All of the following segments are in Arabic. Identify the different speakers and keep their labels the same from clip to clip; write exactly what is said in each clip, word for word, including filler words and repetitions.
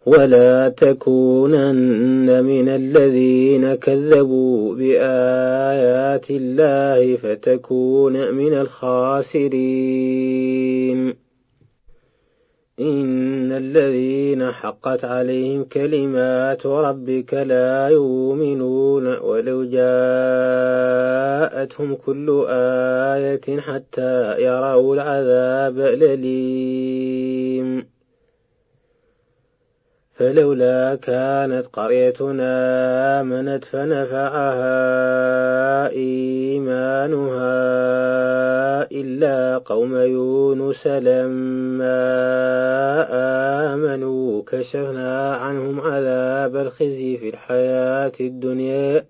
Speaker 1: ولا تكونن من الذين كذبوا بآيات الله فتكون من الخاسرين. إن الذين حقت عليهم كلمات ربك لا يؤمنون ولو جاءتهم كل آية حتى يروا العذاب الأليم. فلولا كانت قريتنا آمنت فنفعها إيمانها إلا قوم يونس لما آمنوا كشفنا عنهم عذاب الخزي في الحياة الدنيا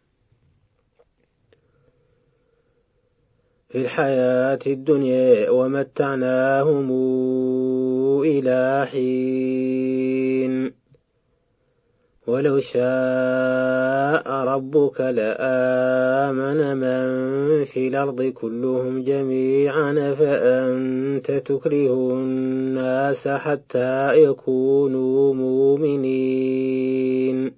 Speaker 1: في الحياة الدنيا ومتعناهم إلى حين. ولو شاء ربك لآمن من في الأرض كلهم جميعا فأنت تكره الناس حتى يكونوا مؤمنين.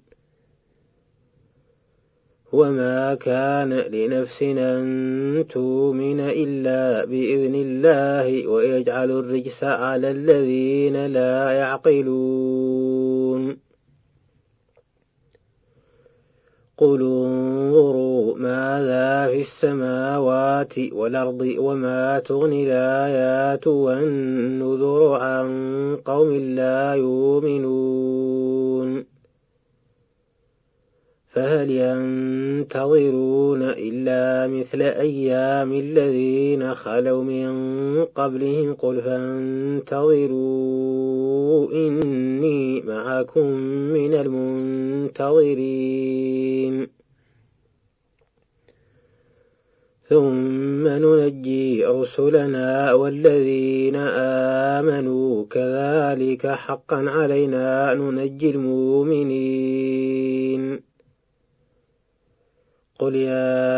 Speaker 1: وما كان لنفس أن تؤمن إلا بإذن الله ويجعل الرجس على الذين لا يعقلون. قل انظروا ماذا في السماوات والأرض وما تغني الآيات والنذر عن قوم لا يؤمنون. فهل ينتظرون إلا مثل أيام الذين خلوا من قبلهم قل فانتظروا إني معكم من المنتظرين. ثم ننجي رسلنا والذين آمنوا كذلك حقا علينا ننجي المؤمنين. قل يا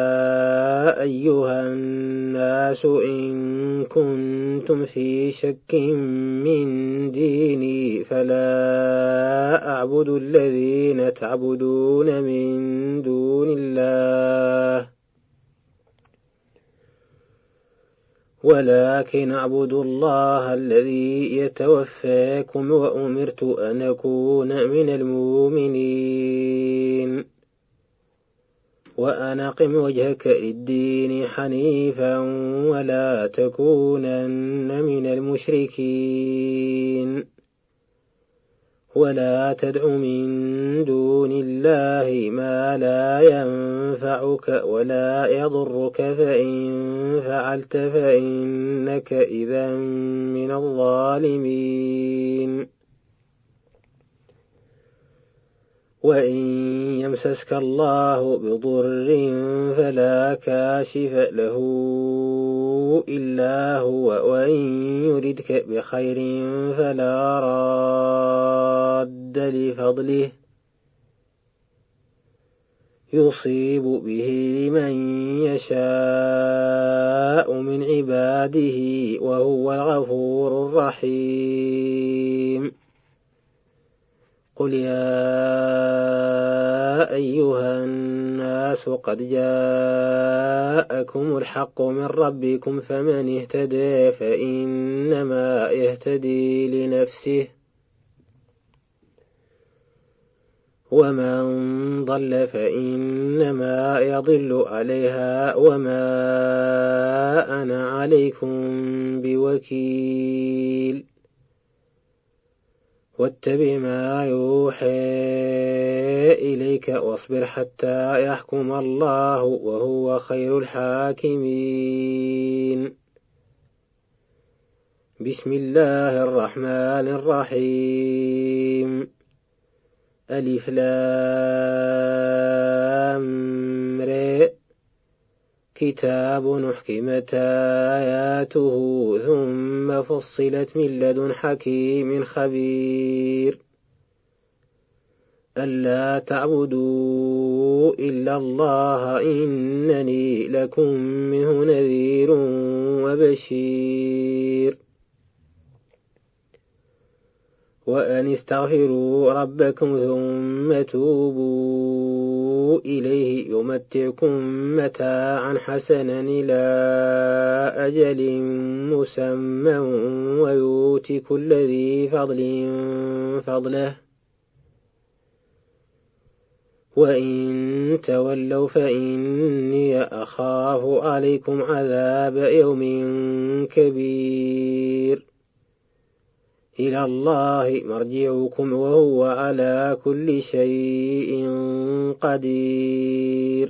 Speaker 1: أيها الناس إن كنتم في شك من ديني فلا أعبد الذين تعبدون من دون الله ولكن أعبد الله الذي يتوفاكم وأمرت أن أكون من المؤمنين. وأن أقم وجهك للدين حنيفا ولا تكونن من المشركين. ولا تدع من دون الله ما لا ينفعك ولا يضرك فإن فعلت فإنك إذا من الظالمين. وإن يمسسك الله بضر فلا كاشف له إلا هو وإن يردك بخير فلا راد لفضله يصيب به من يشاء من عباده وهو الغفور الرحيم. قل يا أيها الناس قد جاءكم الحق من ربكم فمن اهتدى فإنما يهتدي لنفسه ومن ضل فإنما يضل عليها وما أنا عليكم بوكيل. واتبع ما يوحى إليك واصبر حتى يحكم الله وهو خير الحاكمين. بسم الله الرحمن الرحيم. ألف لام ر كتاب أحكمت آياته ثم فصلت من لدن حكيم خبير. ألا تعبدوا إلا الله إنني لكم منه نذير وبشير. وأن استغفروا ربكم ثم توبوا إليه يمتعكم متاعا حسنا إلى أجل مسمى ويؤت كل ذي فضل فضله وإن تولوا فإني أخاف عليكم عذاب يوم كبير إلى الله مرجعكم وهو على كل شيء قدير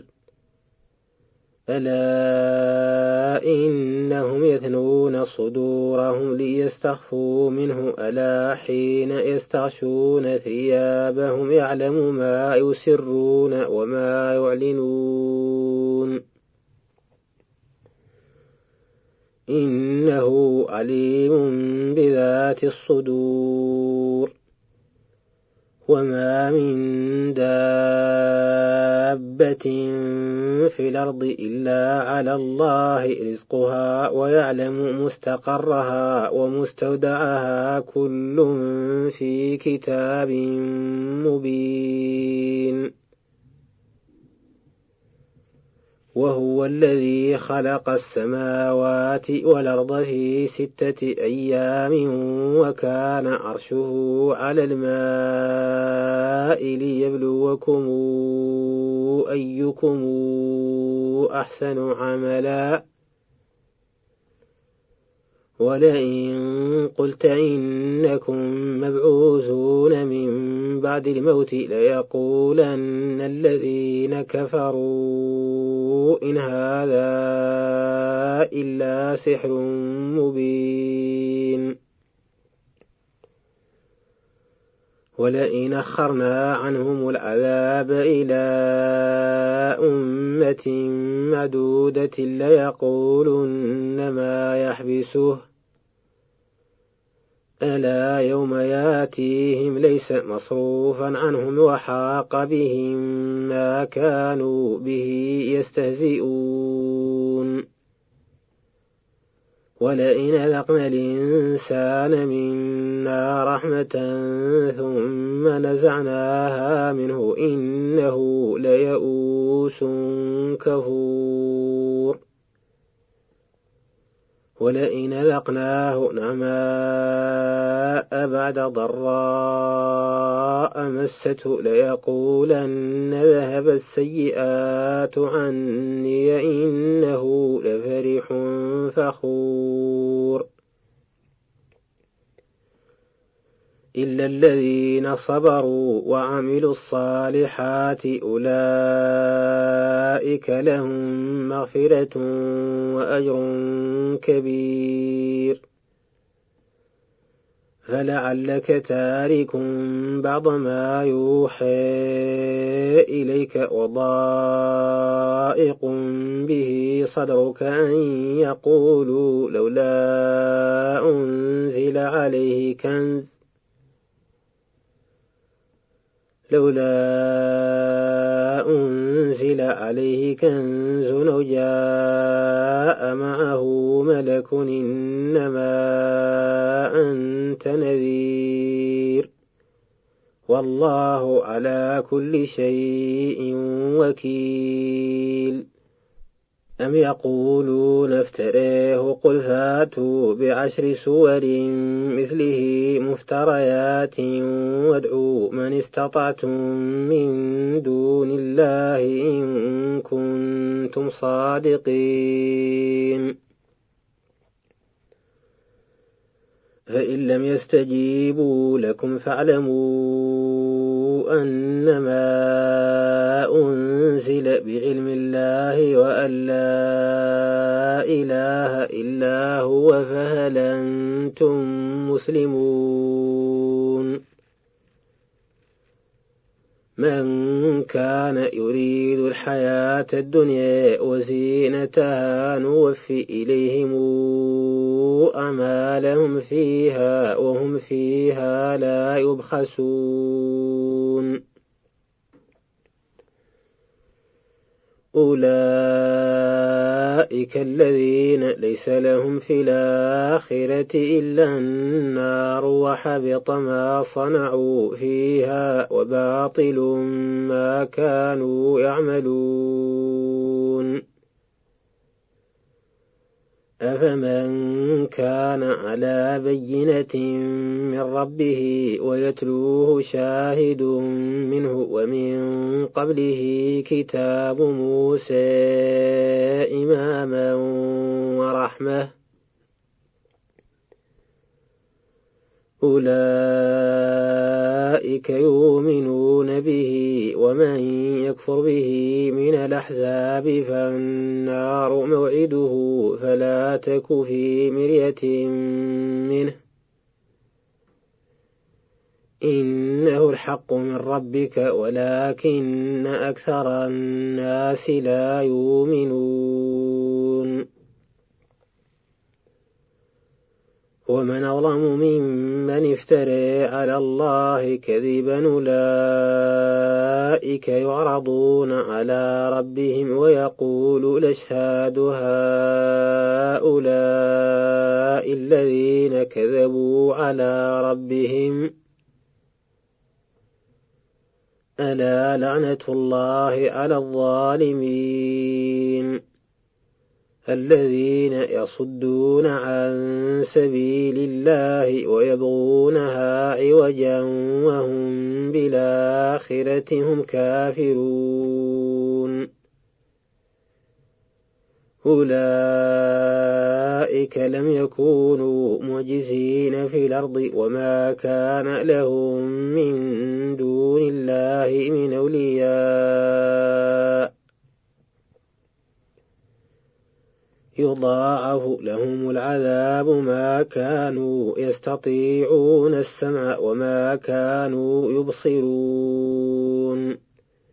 Speaker 1: ألا إنهم يثنون صدورهم ليستخفوا منه ألا حين يستغشون ثيابهم يعلم ما يسرون وما يعلنون إنه عليم بذات الصدور وما من دابة في الأرض إلا على الله رزقها ويعلم مستقرها ومستودعها كل في كتاب مبين وهو الذي خلق السماوات والأرض في ستة أيام وكان عرشه على الماء ليبلوكم أيكم أحسن عملا ولئن قلت إنكم مبعوثون من بعد الموت ليقولن الذين كفروا إن هذا إلا سحر مبين ولئن أخرنا عنهم العذاب إلى أمة معدودة ليقولن ما يحبسه ألا يوم ياتيهم ليس مصروفا عنهم وحاق بهم ما كانوا به يستهزئون ولئن أذقنا الإنسان منا رحمة ثم نزعناها منه إنه ليئوس كفور ولئن أذقناه نعماء بعد ضراء مسته ليقولن ذهب السيئات عني إنه لفرح فخور إلا الذين صبروا وعملوا الصالحات أولئك لهم مغفرة وأجر كبير فلعلك تارك بعض ما يوحى إليك وضائق به صدرك أن يقولوا لولا أنزل عليه كنز لولا أنزل عليه كنز أو جاء معه ملك إنما أنت نذير والله على كل شيء وكيل أم يقولون افتريه قل فاتوا بعشر سور مثله مفتريات وادعوا من استطعتم من دون الله إن كنتم صادقين فإن لم يستجيبوا لكم فاعلموا أنما أنزل بعلم الله وأن لا إله إلا هو فهل أنتم مسلمون من كان يريد الحياة الدنيا وزينتها نوفي إليهم أعمالهم فيها وهم فيها لا يبخسون أولئك أولئك الذين ليس لهم في الآخرة إلا النار وحبط ما صنعوا فيها وباطل ما كانوا يعملون أفمن كان على بينة من ربه ويتلوه شاهد منه ومن قبله كتاب موسى إماما ورحمة أولئك يؤمنون به ومن يكفر به من الأحزاب فالنار موعده فلا تك في مرية منه إنه الحق من ربك ولكن أكثر الناس لا يؤمنون ومن أظلم ممن افترى على الله كذبا أولئك يعرضون على ربهم ويقول الأشهاد هؤلاء الذين كذبوا على ربهم ألا لعنة الله على الظالمين الذين يصدون عن سبيل الله ويبغونها عوجا وهم بالآخرة هم كافرون أولئك لم يكونوا معجزين في الأرض وما كان لهم من دون الله من أولياء يضاعف لهم العذاب ما كانوا يستطيعون السمع وما كانوا يبصرون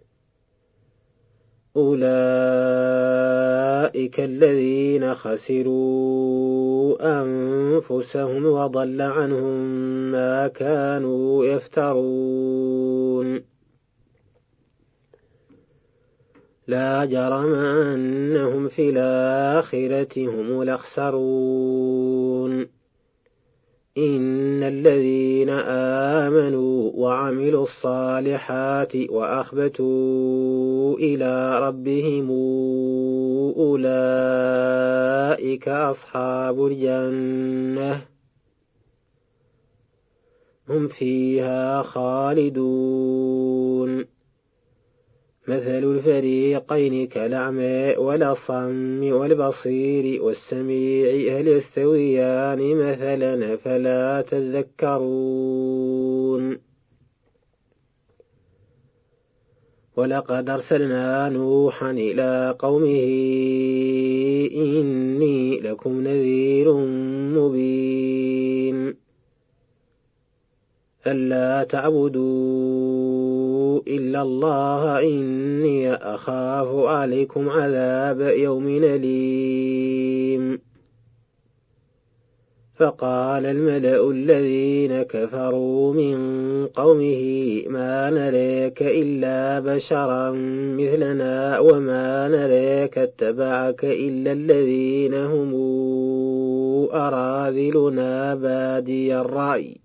Speaker 1: أولئك الذين خسروا أنفسهم وضل عنهم ما كانوا يفترون لا جرم أنهم في الآخرة هم الأخسرون إن الذين آمنوا وعملوا الصالحات وأخبتوا إلى ربهم أولئك أصحاب الجنة هم فيها خالدون مثل الفريقين كالأعمى والأصم والبصير والسميع هل يستويان مثلا فلا تذكرون ولقد أرسلنا نوحا إلى قومه إني لكم نذير مبين ألا تعبدوا إلا الله إني أخاف عليكم عذاب يوم أليم فقال الملأ الذين كفروا من قومه ما نراك إلا بشرا مثلنا وما نراك اتبعك إلا الذين هم أراذلنا بادي الرأي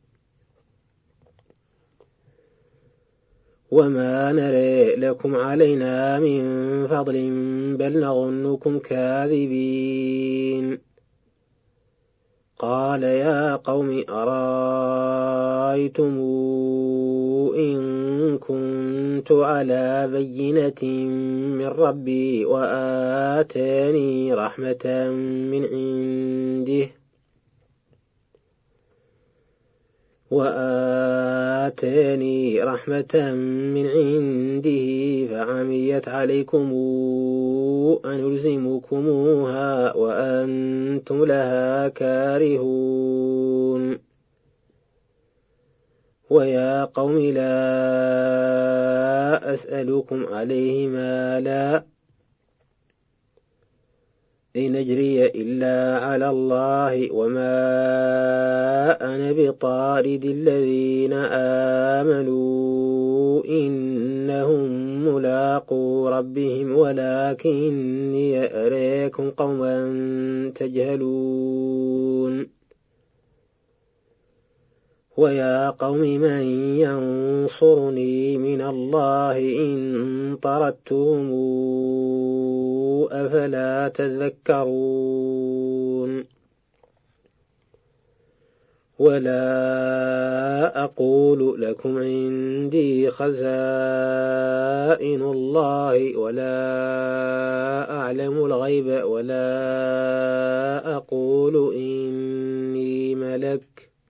Speaker 1: وما نرى لكم علينا من فضل بل نظنكم كاذبين قال يا قوم أرأيتم إن كنت على بينة من ربي وآتاني رحمة من عنده وآتاني رحمة من عنده فعميت عليكم أنلزمكموها وأنتم لها كارهون ويا قوم لا أسألكم عليه مالا إن أجري إلا على الله وما أنا بطارد الذين آمنوا إنهم ملاقو ربهم ولكني أريكم قوما تجهلون ويا قوم من ينصرني من الله إن طردتهم أفلا تذكرون ولا أقول لكم عندي خزائن الله ولا أعلم الغيب ولا أقول إني ملك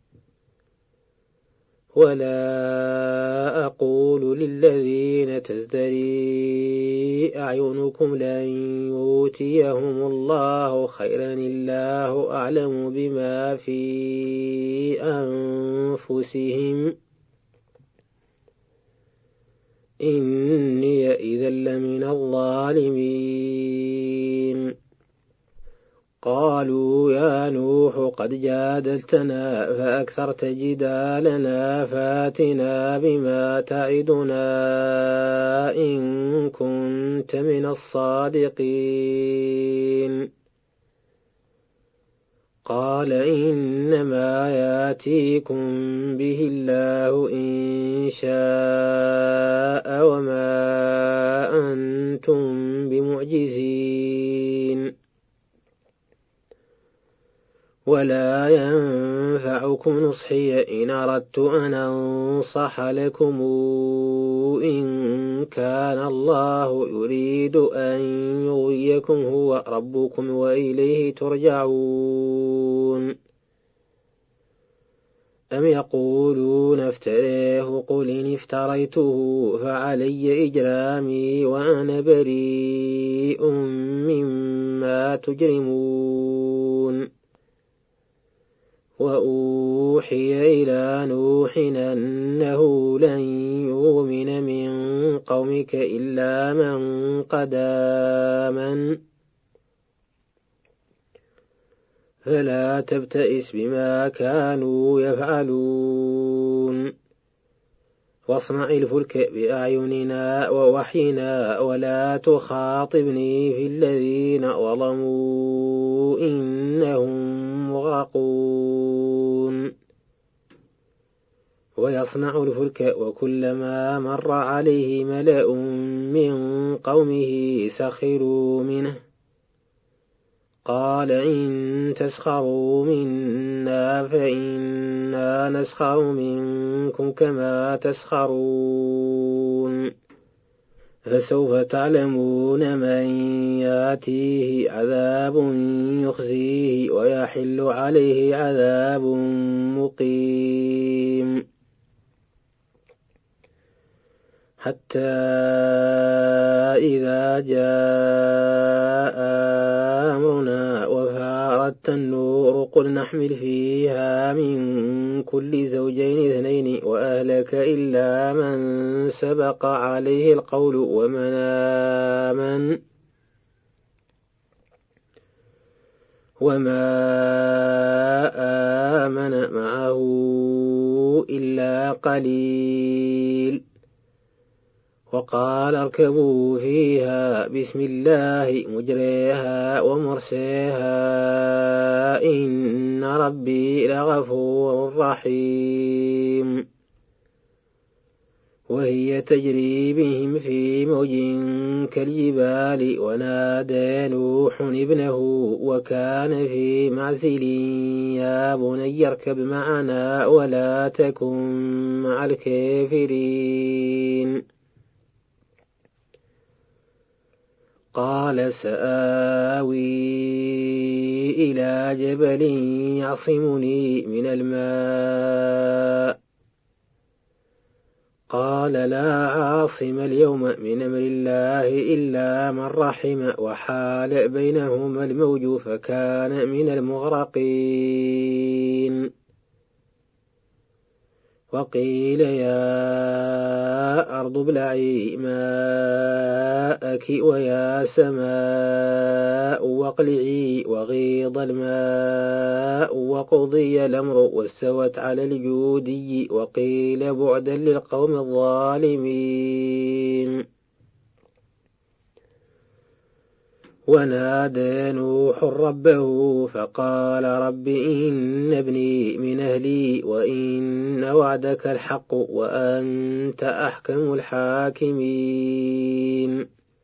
Speaker 1: ولا أقول للذين تزدري أعينكم لن يؤتيهم الله خيرا الله أعلم بما في أنفسهم إني إذا لمن الظالمين قالوا يا نوح قد جادلتنا فأكثرت جدالنا فاتنا بما تعدنا إن كنت من الصادقين قال إنما ياتيكم به الله إن شاء وما أنتم بمعجزين ولا ينفعكم نصحي إن أردت أن أنصح لكم إن كان الله يريد أن يغويكم هو ربكم وإليه ترجعون أم يقولون افتريه قل إن افتريته فعلي إجرامي وأنا بريء مما تجرمون وأوحي إلى نوح أنه لن يؤمن من قومك إلا من قد آمن فلا تبتئس بما كانوا يفعلون واصنع الفلك بأعيننا ووحينا ولا تخاطبني في الذين ظلموا إنهم مغرقون ويصنع الفلك وكلما مر عليه ملأ من قومه سخروا منه قال إن تسخروا منا فإنا نسخر منكم كما تسخرون فسوف تعلمون من ياتيه عذاب يخزيه ويحل عليه عذاب مقيم حتى إذا جاء أمرنا وفارت النور قل نحمل فيها من كل زوجين اثنين وأهلك إلا من سبق عليه القول ومن آمن وما آمن معه إلا قليل وقال اركبوا فيها بسم الله مجريها ومرسيها إن ربي لغفور رحيم وهي تجري بهم في موج كالجبال ونادى نوح ابنه وكان في معزل يا بني اركب معنا ولا تكن مع الكافرين قال سآوي إلى جبل يعصمني من الماء قال لا عاصم اليوم من أمر الله إلا من رحم وحال بينهما الموج فكان من المغرقين وقيل يا أرض ابلعي ماءك ويا سماء واقلعي وغيض الماء وقضي الأمر واستوت على الجودي وقيل بعدا للقوم الظالمين ونادى نوح ربه فقال رب إن ابني من أهلي وإن وعدك الحق وأنت أحكم الحاكمين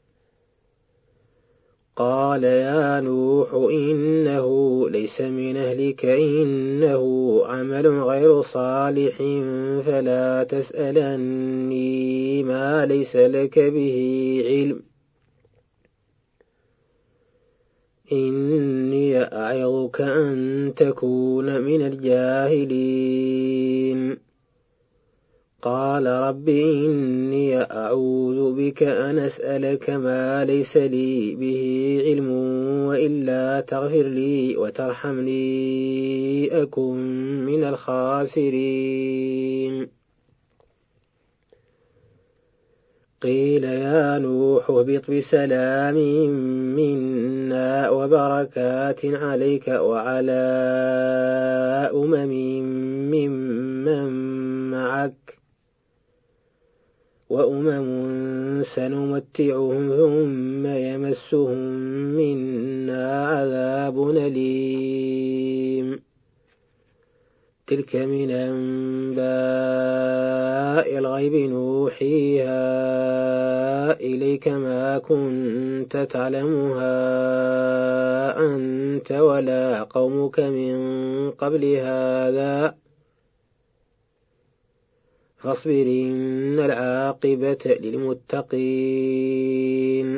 Speaker 1: قال يا نوح إنه ليس من أهلك إنه عمل غير صالح فلا تسألني ما ليس لك به علم إني أعظك أن تكون من الجاهلين قال رب إني أعوذ بك أن أسألك ما ليس لي به علم وإلا تغفر لي وترحمني أكن من الخاسرين قيل يا نوح اهبط بسلام منا وبركات عليك وعلى أمم ممن معك وأمم سنمتعهم ثم يمسهم منا عذاب أليم تلك من أنباء الغيب نوحيها إليك ما كنت تعلمها أنت ولا قومك من قبل هذا فاصبر إن العاقبة للمتقين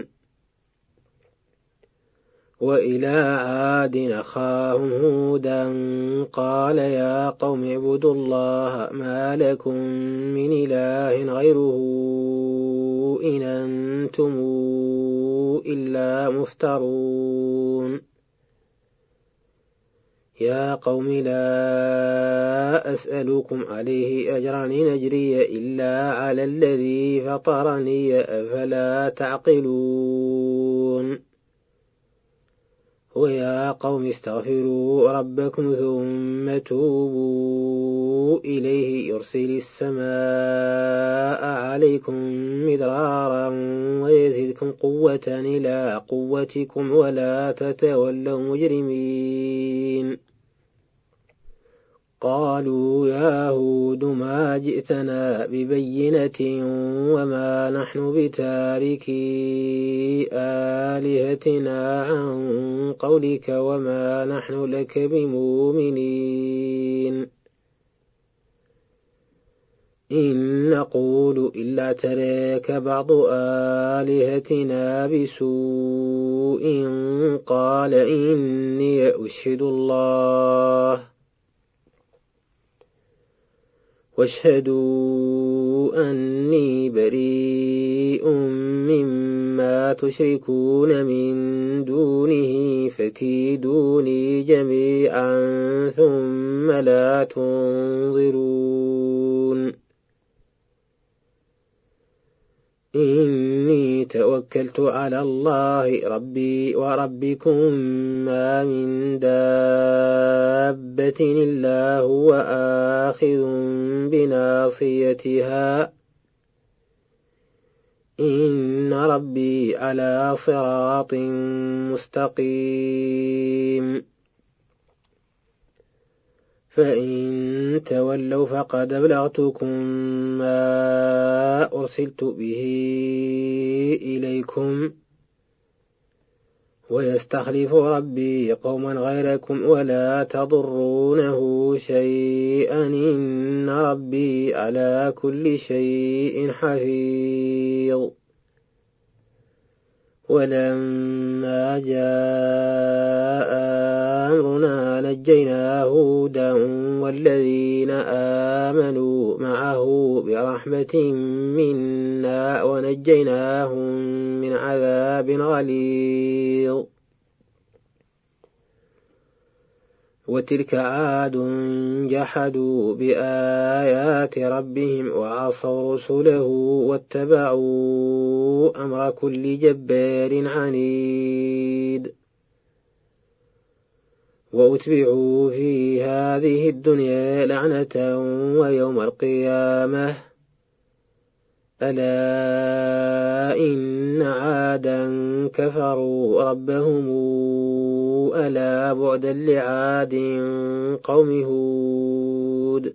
Speaker 1: وإلى عاد أخاهم هودا قال يا قوم اعبدوا الله ما لكم من إله غيره إن أنتم إلا مفترون يا قوم لا أسألكم عليه أجرا إن أجري إلا على الذي فطرني أفلا تعقلون ويا قوم استغفروا ربكم ثم توبوا إليه يرسل السماء عليكم مدرارا ويزدكم قوة إلى قوتكم ولا تتولوا مجرمين قالوا يا هود ما جئتنا ببينة وما نحن بتاركي آلهتنا عن قولك وما نحن لك بمؤمنين إن نقول إلا تراك بعض آلهتنا بسوء قال إني أشهد الله واشهدوا أني بريء مما تشركون من دونه فكيدوني جميعا ثم لا تنظرون إني توكلت على الله ربي وربكم ما من دابة إلا هو آخذ بناصيتها إن ربي على صراط مستقيم فإن تولوا فقد أبلغتكم ما أرسلت به إليكم ويستخلف ربي قوما غيركم ولا تضرونه شيئا إن ربي على كل شيء حفيظ ولما جاء أمرنا نجينا هودا والذين آمنوا معه برحمة منا ونجيناهم من عذاب غليظ وتلك عاد جحدوا بآيات ربهم وعصوا رسله واتبعوا أمر كل جبار عنيد وأتبعوا في هذه الدنيا لعنة ويوم القيامة ألا إن عادا كفروا ربهم ألا بعدا لعاد قوم هود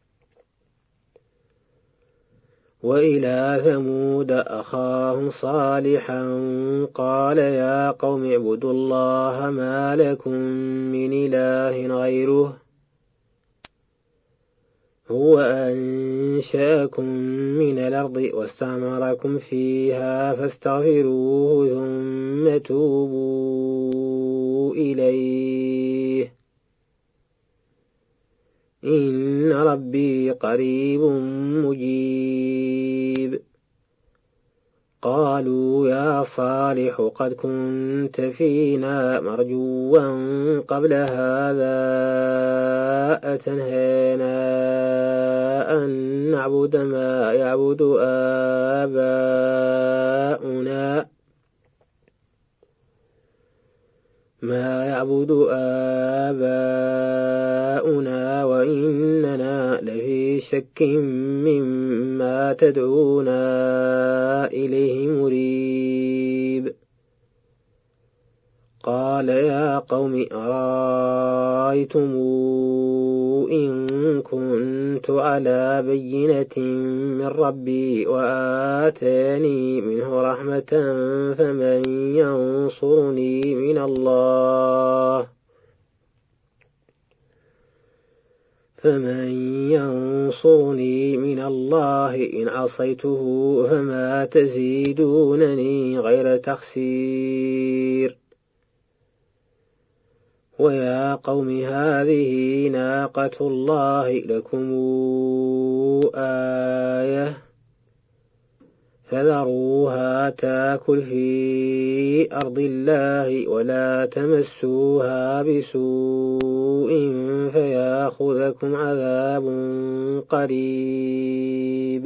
Speaker 1: وإلى ثمود أخاهم صالحا قال يا قوم اعبدوا الله ما لكم من إله غيره هو أنشأكم من الأرض واستعمركم فيها فاستغفروه ثم توبوا إليه إن ربي قريب مجيب قالوا يا صالح قد كنت فينا مرجوا قبل هذا أتنهينا أن نعبد ما يعبد آباؤنا ما يعبد آباؤنا وإننا لفي شك مما تدعونا إليه مريب قال يا قوم أرأيتم إن كنت على بينة من ربي وآتاني منه رحمة فمن ينصرني من الله فمن ينصرني من الله إن عصيته فما تزيدونني غير تخسير ويا قوم هذه ناقة الله لكم آية فذروها تاكل في أرض الله ولا تمسوها بسوء فياخذكم عذاب قريب